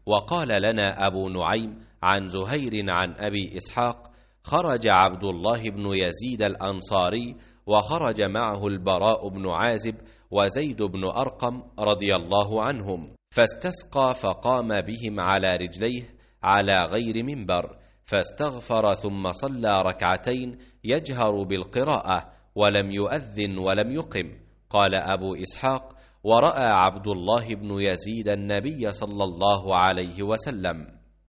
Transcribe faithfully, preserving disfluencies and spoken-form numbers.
وقال لنا أبو نعيم عن زهير عن أبي إسحاق: خرج عبد الله بن يزيد الأنصاري وخرج معه البراء بن عازب وزيد بن أرقم رضي الله عنهم، فاستسقى فقام بهم على رجليه على غير منبر، فاستغفر ثم صلى ركعتين يجهر بالقراءة ولم يؤذن ولم يقم. قال أبو إسحاق: ورأى عبد الله بن يزيد النبي صلى الله عليه وسلم.